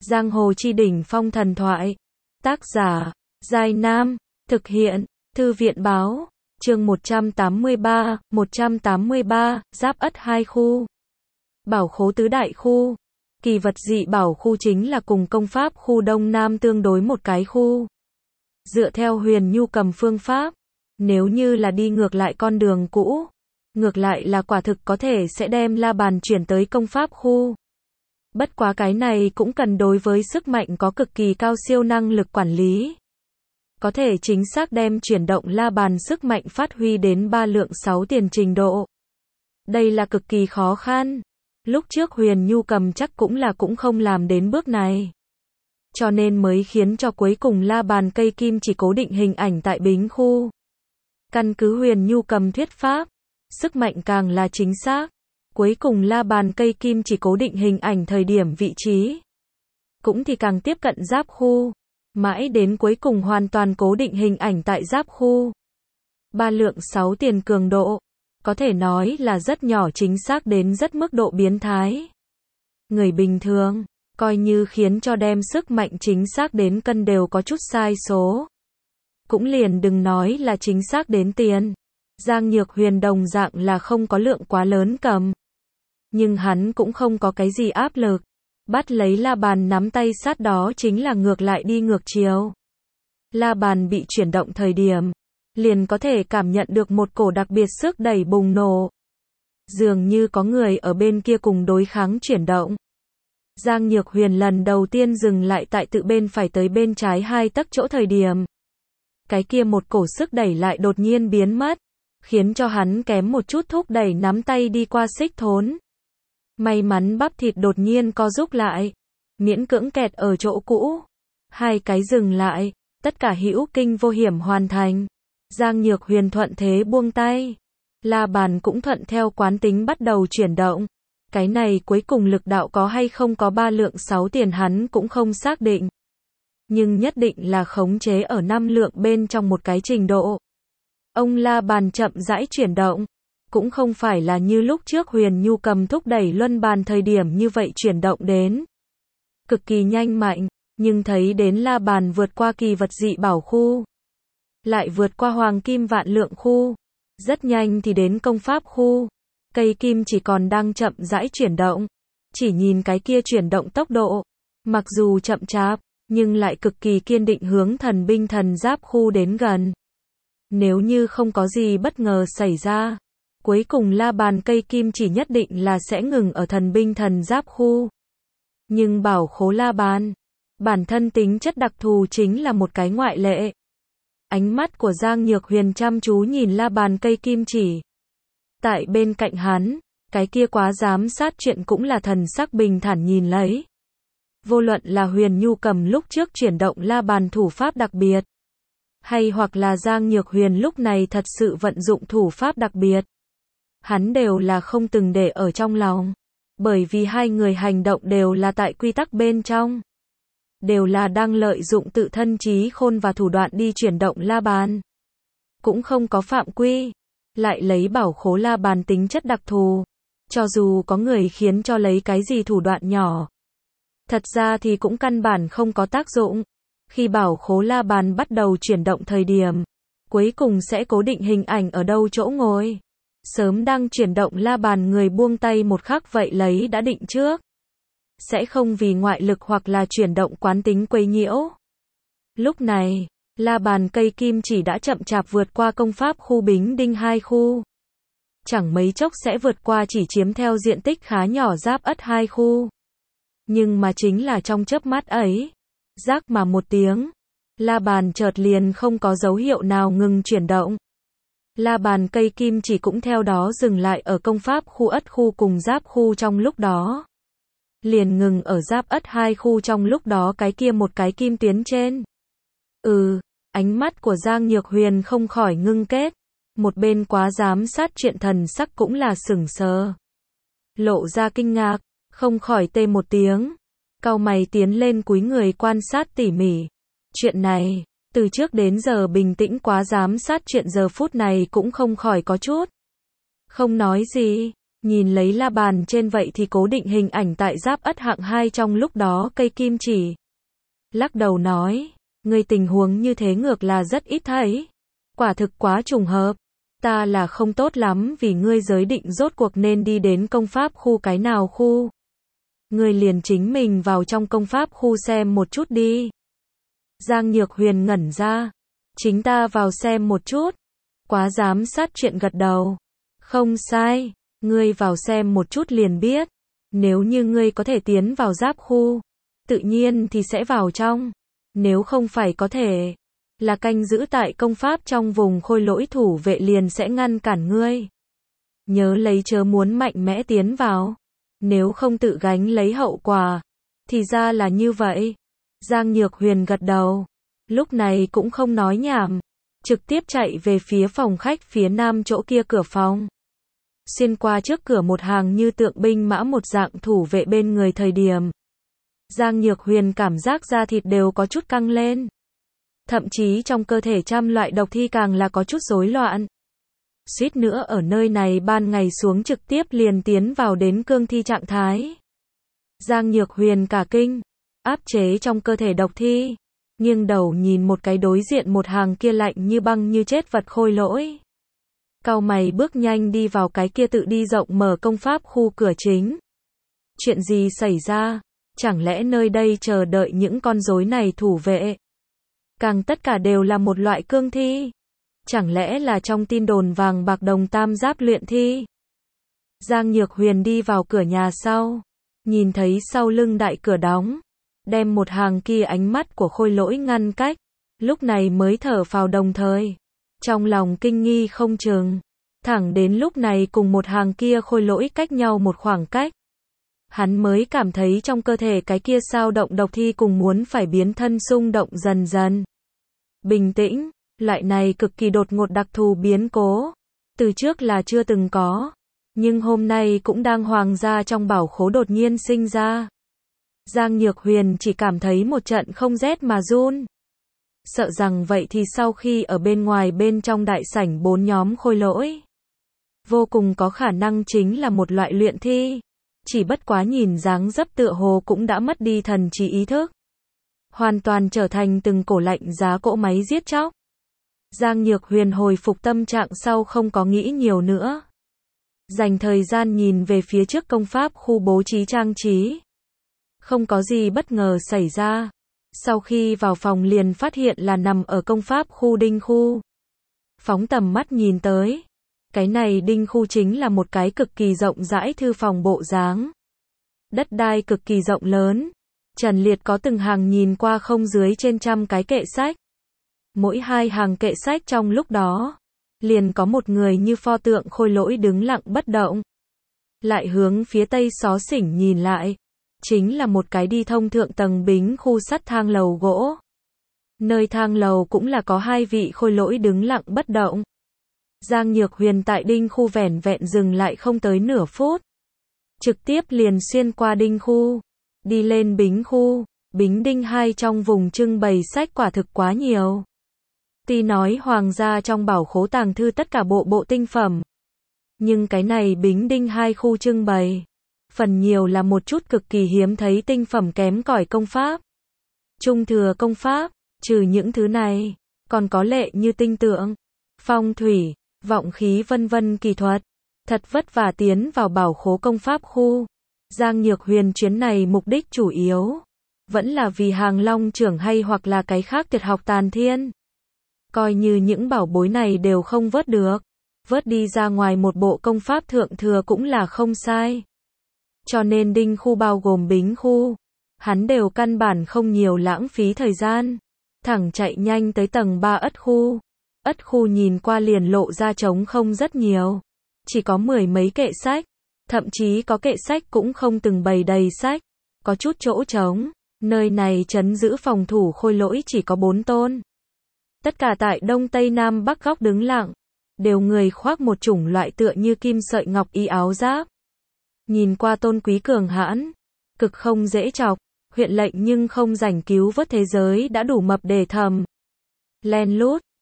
Giang hồ chi đỉnh phong thần thoại. Tác giả, Giai Nam. Thực hiện, Thư viện báo. Chương 183, Giáp Ất 2 khu. Bảo khố tứ đại khu. Kỳ vật dị bảo khu chính là cùng công pháp khu Đông Nam tương đối một cái khu. Dựa theo Huyền Nhu Cầm phương pháp, nếu như là đi ngược lại con đường cũ, ngược lại là quả thực có thể sẽ đem la bàn chuyển tới công pháp khu. Bất quá cái này cũng cần đối với sức mạnh có cực kỳ cao siêu năng lực quản lý. Có thể chính xác đem chuyển động la bàn sức mạnh phát huy đến 3 lượng 6 tiền trình độ. Đây là cực kỳ khó khăn. Lúc trước Huyền Nhu Cầm chắc cũng không làm đến bước này. Cho nên mới khiến cho cuối cùng la bàn cây kim chỉ cố định hình ảnh tại bính khu. Căn cứ Huyền Nhu Cầm thuyết pháp, sức mạnh càng là chính xác. Cuối cùng la bàn cây kim chỉ cố định hình ảnh thời điểm vị trí. Cũng thì càng tiếp cận giáp khu. Mãi đến cuối cùng hoàn toàn cố định hình ảnh tại giáp khu. 3 lượng 6 tiền cường độ. Có thể nói là rất nhỏ chính xác đến rất mức độ biến thái. Người bình thường, coi như khiến cho đem sức mạnh chính xác đến cân đều có chút sai số. Cũng liền đừng nói là chính xác đến tiền. Giang Nhược Huyền đồng dạng là không có lượng quá lớn cầm. Nhưng hắn cũng không có cái gì áp lực. Bắt lấy la bàn nắm tay sát đó chính là ngược lại đi ngược chiều. La bàn bị chuyển động thời điểm, liền có thể cảm nhận được một cổ đặc biệt sức đẩy bùng nổ. Dường như có người ở bên kia cùng đối kháng chuyển động. Giang Nhược Huyền lần đầu tiên dừng lại tại tự bên phải tới bên trái 2 tấc chỗ thời điểm. Cái kia một cổ sức đẩy lại đột nhiên biến mất, khiến cho hắn kém một chút thúc đẩy nắm tay đi qua xích thốn. May mắn bắp thịt đột nhiên co rúm lại, miễn cưỡng kẹt ở chỗ cũ. 2 cái dừng lại, tất cả hữu kinh vô hiểm hoàn thành. Giang Nhược Huyền thuận thế buông tay. La bàn cũng thuận theo quán tính bắt đầu chuyển động. Cái này cuối cùng lực đạo có hay không có 3 lượng 6 tiền hắn cũng không xác định. Nhưng nhất định là khống chế ở 5 lượng bên trong một cái trình độ. Ông la bàn chậm rãi chuyển động. Cũng không phải là như lúc trước Huyền Nhu Cầm thúc đẩy luân bàn thời điểm như vậy chuyển động đến. Cực kỳ nhanh mạnh, nhưng thấy đến la bàn vượt qua kỳ vật dị bảo khu. Lại vượt qua hoàng kim vạn lượng khu. Rất nhanh thì đến công pháp khu. Cây kim chỉ còn đang chậm rãi chuyển động. Chỉ nhìn cái kia chuyển động tốc độ. Mặc dù chậm chạp, nhưng lại cực kỳ kiên định hướng thần binh thần giáp khu đến gần. Nếu như không có gì bất ngờ xảy ra, cuối cùng la bàn cây kim chỉ nhất định là sẽ ngừng ở thần binh thần giáp khu. Nhưng bảo khố la bàn, bản thân tính chất đặc thù chính là một cái ngoại lệ. Ánh mắt của Giang Nhược Huyền chăm chú nhìn la bàn cây kim chỉ. Tại bên cạnh hắn, cái kia quá giám sát chuyện cũng là thần sắc bình thản nhìn lấy. Vô luận là Huyền Nhu Cầm lúc trước chuyển động la bàn thủ pháp đặc biệt, hay hoặc là Giang Nhược Huyền lúc này thật sự vận dụng thủ pháp đặc biệt, hắn đều là không từng để ở trong lòng. Bởi vì hai người hành động đều là tại quy tắc bên trong. Đều là đang lợi dụng tự thân trí khôn và thủ đoạn đi chuyển động la bàn. Cũng không có phạm quy. Lại lấy bảo khố la bàn tính chất đặc thù. Cho dù có người khiến cho lấy cái gì thủ đoạn nhỏ, thật ra thì cũng căn bản không có tác dụng. Khi bảo khố la bàn bắt đầu chuyển động thời điểm, cuối cùng sẽ cố định hình ảnh ở đâu chỗ ngồi. Sớm đang chuyển động la bàn người buông tay một khắc vậy lấy đã định trước. Sẽ không vì ngoại lực hoặc là chuyển động quán tính quấy nhiễu. Lúc này, la bàn cây kim chỉ đã chậm chạp vượt qua công pháp khu Bính Đinh 2 khu. Chẳng mấy chốc sẽ vượt qua chỉ chiếm theo diện tích khá nhỏ Giáp Ất 2 khu. Nhưng mà chính là trong chớp mắt ấy, rắc mà một tiếng, la bàn chợt liền không có dấu hiệu nào ngừng chuyển động. La bàn cây kim chỉ cũng theo đó dừng lại ở công pháp khu Ất khu cùng Giáp khu trong lúc đó. Liền ngừng ở Giáp Ất 2 khu trong lúc đó cái kia một cái kim tuyến trên. Ánh mắt của Giang Nhược Huyền không khỏi ngưng kết. Một bên quá giám sát chuyện thần sắc cũng là sửng sờ. Lộ ra kinh ngạc, không khỏi tê một tiếng. Cau mày tiến lên cúi người quan sát tỉ mỉ. Chuyện này, từ trước đến giờ bình tĩnh quá giám sát chuyện giờ phút này cũng không khỏi có chút. Không nói gì, Nhìn lấy la bàn trên vậy thì cố định hình ảnh tại giáp Ất hạng 2 trong lúc đó cây kim chỉ. Lắc đầu nói, ngươi tình huống như thế ngược là rất ít thấy. Quả thực quá trùng hợp. Ta là không tốt lắm vì ngươi giới định rốt cuộc nên đi đến công pháp khu cái nào khu. Ngươi liền chính mình vào trong công pháp khu xem một chút đi. Giang Nhược Huyền ngẩn ra. Chính ta vào xem một chút. Quá giám sát chuyện gật đầu. Không sai, ngươi vào xem một chút liền biết. Nếu như ngươi có thể tiến vào giáp khu, tự nhiên thì sẽ vào trong. Nếu không phải có thể là canh giữ tại công pháp trong vùng khôi lỗi thủ vệ liền sẽ ngăn cản ngươi. Nhớ lấy chớ muốn mạnh mẽ tiến vào. Nếu không tự gánh lấy hậu quả. Thì ra là như vậy. Giang Nhược Huyền gật đầu. Lúc này cũng không nói nhảm. Trực tiếp chạy về phía phòng khách phía nam chỗ kia cửa phòng. Xuyên qua trước cửa một hàng như tượng binh mã một dạng thủ vệ bên người thời điểm. Giang Nhược Huyền cảm giác da thịt đều có chút căng lên. Thậm chí trong cơ thể trăm loại độc thi càng là có chút rối loạn. Suýt nữa ở nơi này ban ngày xuống trực tiếp liền tiến vào đến cương thi trạng thái. Giang Nhược Huyền cả kinh, áp chế trong cơ thể độc thi, nghiêng đầu nhìn một cái đối diện một hàng kia lạnh như băng như chết vật khôi lỗi. Cau mày bước nhanh đi vào cái kia tự đi rộng mở công pháp khu cửa chính. Chuyện gì xảy ra? Chẳng lẽ nơi đây chờ đợi những con rối này thủ vệ? Càng tất cả đều là một loại cương thi. Chẳng lẽ là trong tin đồn vàng bạc đồng tam giáp luyện thi? Giang Nhược Huyền đi vào cửa nhà sau, nhìn thấy sau lưng đại cửa đóng, đem một hàng kia ánh mắt của khôi lỗi ngăn cách, lúc này mới thở phào đồng thời. Trong lòng kinh nghi không chừng, thẳng đến lúc này cùng một hàng kia khôi lỗi cách nhau một khoảng cách. Hắn mới cảm thấy trong cơ thể cái kia sao động độc thi cùng muốn phải biến thân xung động dần dần. Bình tĩnh, loại này cực kỳ đột ngột đặc thù biến cố. Từ trước là chưa từng có. Nhưng hôm nay cũng đang hoàng gia trong bảo khố đột nhiên sinh ra. Giang Nhược Huyền chỉ cảm thấy một trận không rét mà run. Sợ rằng vậy thì sau khi ở bên ngoài bên trong đại sảnh 4 nhóm khôi lỗi, vô cùng có khả năng chính là một loại luyện thi. Chỉ bất quá nhìn dáng dấp tựa hồ cũng đã mất đi thần trí ý thức. Hoàn toàn trở thành từng cổ lạnh giá cỗ máy giết chóc. Giang Nhược Huyền hồi phục tâm trạng sau không có nghĩ nhiều nữa. Dành thời gian nhìn về phía trước công pháp khu bố trí trang trí. Không có gì bất ngờ xảy ra. Sau khi vào phòng liền phát hiện là nằm ở công pháp khu đinh khu. Phóng tầm mắt nhìn tới. Cái này đinh khu chính là một cái cực kỳ rộng rãi thư phòng bộ dáng. Đất đai cực kỳ rộng lớn. Trần liệt có từng hàng nhìn qua không dưới trên trăm cái kệ sách. Mỗi hai hàng kệ sách trong lúc đó, liền có một người như pho tượng khôi lỗi đứng lặng bất động. Lại hướng phía tây xó xỉnh nhìn lại, chính là một cái đi thông thượng tầng bính khu sắt thang lầu gỗ. Nơi thang lầu cũng là có hai vị khôi lỗi đứng lặng bất động. Giang Nhược Huyền tại đinh khu vẻn vẹn dừng lại không tới nửa phút. Trực tiếp liền xuyên qua đinh khu, đi lên bính khu, bính đinh 2 trong vùng trưng bày sách quả thực quá nhiều. Tuy nói hoàng gia trong bảo khố tàng thư tất cả bộ tinh phẩm. Nhưng cái này bính đinh 2 khu trưng bày. Phần nhiều là một chút cực kỳ hiếm thấy tinh phẩm kém cỏi công pháp. Trung thừa công pháp, trừ những thứ này, còn có lệ như tinh tượng, phong thủy, vọng khí vân vân kỳ thuật. Thật vất vả tiến vào bảo khố công pháp khu. Giang Nhược Huyền chuyến này mục đích chủ yếu vẫn là vì hàng long trưởng hay hoặc là cái khác tuyệt học tàn thiên. Coi như những bảo bối này đều không vớt được, vớt đi ra ngoài một bộ công pháp thượng thừa cũng là không sai. Cho nên đinh khu bao gồm bính khu, hắn đều căn bản không nhiều lãng phí thời gian, thẳng chạy nhanh tới tầng 3 ất khu. Ất khu nhìn qua liền lộ ra trống không rất nhiều, chỉ có 10 mấy kệ sách, thậm chí có kệ sách cũng không từng bày đầy sách, có chút chỗ trống. Nơi này trấn giữ phòng thủ khôi lỗi chỉ có 4 tôn. Tất cả tại đông tây nam bắc góc đứng lặng, đều người khoác một chủng loại tựa như kim sợi ngọc y áo giáp. Nhìn qua tôn quý cường hãn, cực không dễ chọc, huyện lệnh nhưng không rảnh cứu vớt thế giới đã đủ mập để thầm. Len lút,